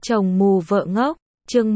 Chồng mù vợ ngốc, chương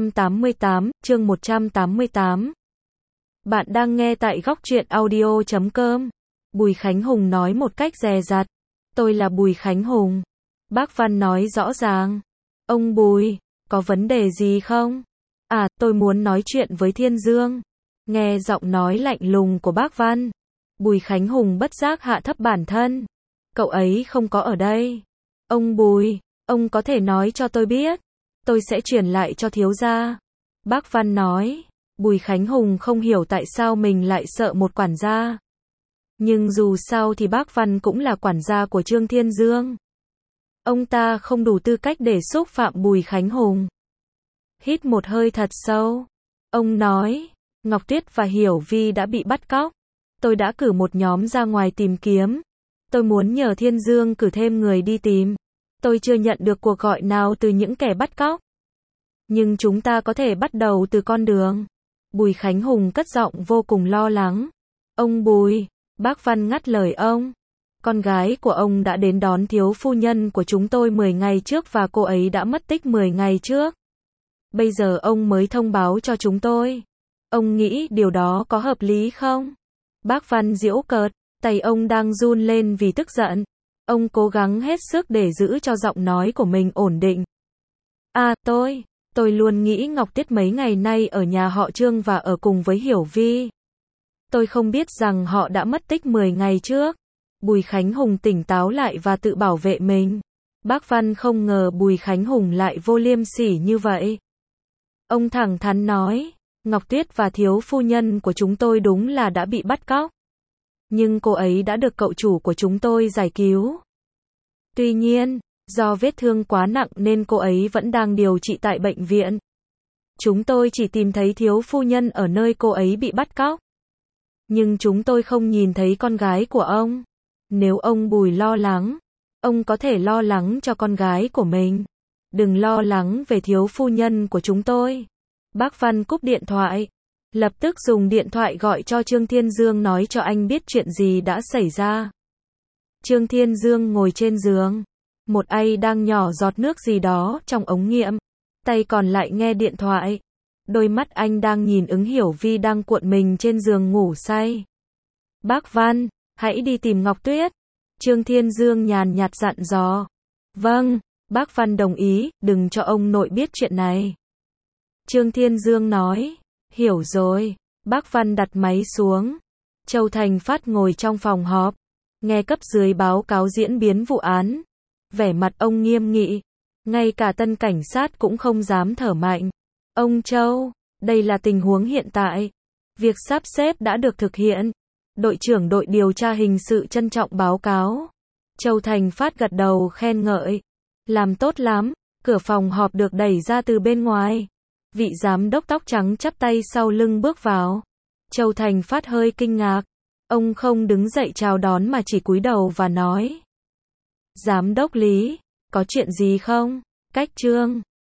188. Bạn đang nghe tại góc truyện audio.com. Bùi Khánh Hùng nói một cách dè dặt. Tôi là Bùi Khánh Hùng. Bác Văn nói rõ ràng. Ông Bùi, có vấn đề gì không? À, tôi muốn nói chuyện với Thiên Dương. Nghe giọng nói lạnh lùng của bác Văn, Bùi Khánh Hùng bất giác hạ thấp bản thân. Cậu ấy không có ở đây. Ông Bùi, ông có thể nói cho tôi biết. Tôi sẽ chuyển lại cho thiếu gia. Bác Văn nói. Bùi Khánh Hùng không hiểu tại sao mình lại sợ một quản gia. Nhưng dù sao thì bác Văn cũng là quản gia của Trương Thiên Dương. Ông ta không đủ tư cách để xúc phạm Bùi Khánh Hùng. Hít một hơi thật sâu. Ông nói, Ngọc Tuyết và Hiểu Vi đã bị bắt cóc. Tôi đã cử một nhóm ra ngoài tìm kiếm. Tôi muốn nhờ Thiên Dương cử thêm người đi tìm. Tôi chưa nhận được cuộc gọi nào từ những kẻ bắt cóc. Nhưng chúng ta có thể bắt đầu từ con đường. Bùi Khánh Hùng cất giọng vô cùng lo lắng. Ông Bùi, bác Văn ngắt lời ông. Con gái của ông đã đến đón thiếu phu nhân của chúng tôi 10 ngày trước và cô ấy đã mất tích 10 ngày trước. Bây giờ ông mới thông báo cho chúng tôi. Ông nghĩ điều đó có hợp lý không? Bác Văn giễu cợt, tay ông đang run lên vì tức giận. Ông cố gắng hết sức để giữ cho giọng nói của mình ổn định. À, tôi luôn nghĩ Ngọc Tuyết mấy ngày nay ở nhà họ Trương và ở cùng với Hiểu Vi. Tôi không biết rằng họ đã mất tích 10 ngày trước. Bùi Khánh Hùng tỉnh táo lại và tự bảo vệ mình. Bác Văn không ngờ Bùi Khánh Hùng lại vô liêm sỉ như vậy. Ông thẳng thắn nói, Ngọc Tuyết và thiếu phu nhân của chúng tôi đúng là đã bị bắt cóc. Nhưng cô ấy đã được cậu chủ của chúng tôi giải cứu. Tuy nhiên, do vết thương quá nặng nên cô ấy vẫn đang điều trị tại bệnh viện. Chúng tôi chỉ tìm thấy thiếu phu nhân ở nơi cô ấy bị bắt cóc. Nhưng chúng tôi không nhìn thấy con gái của ông. Nếu ông Bùi lo lắng, ông có thể lo lắng cho con gái của mình. Đừng lo lắng về thiếu phu nhân của chúng tôi. Bác Văn cúp điện thoại. Lập tức dùng điện thoại gọi cho Trương Thiên Dương nói cho anh biết chuyện gì đã xảy ra. Trương Thiên Dương ngồi trên giường. Một tay đang nhỏ giọt nước gì đó trong ống nghiệm. Tay còn lại nghe điện thoại. Đôi mắt anh đang nhìn ứng Hiểu Vi đang cuộn mình trên giường ngủ say. Bác Văn, hãy đi tìm Ngọc Tuyết. Trương Thiên Dương nhàn nhạt dặn dò. Vâng, bác Văn đồng ý, đừng cho ông nội biết chuyện này. Trương Thiên Dương nói. Hiểu rồi. Bác Văn đặt máy xuống. Châu Thành Phát ngồi trong phòng họp. Nghe cấp dưới báo cáo diễn biến vụ án. Vẻ mặt ông nghiêm nghị. Ngay cả tân cảnh sát cũng không dám thở mạnh. Ông Châu, đây là tình huống hiện tại. Việc sắp xếp đã được thực hiện. Đội trưởng đội điều tra hình sự trân trọng báo cáo. Châu Thành Phát gật đầu khen ngợi. Làm tốt lắm. Cửa phòng họp được đẩy ra từ bên ngoài. Vị giám đốc tóc trắng chắp tay sau lưng bước vào. Châu Thành Phát hơi kinh ngạc. Ông không đứng dậy chào đón mà chỉ cúi đầu và nói. Giám đốc Lý, có chuyện gì không? Cách Trương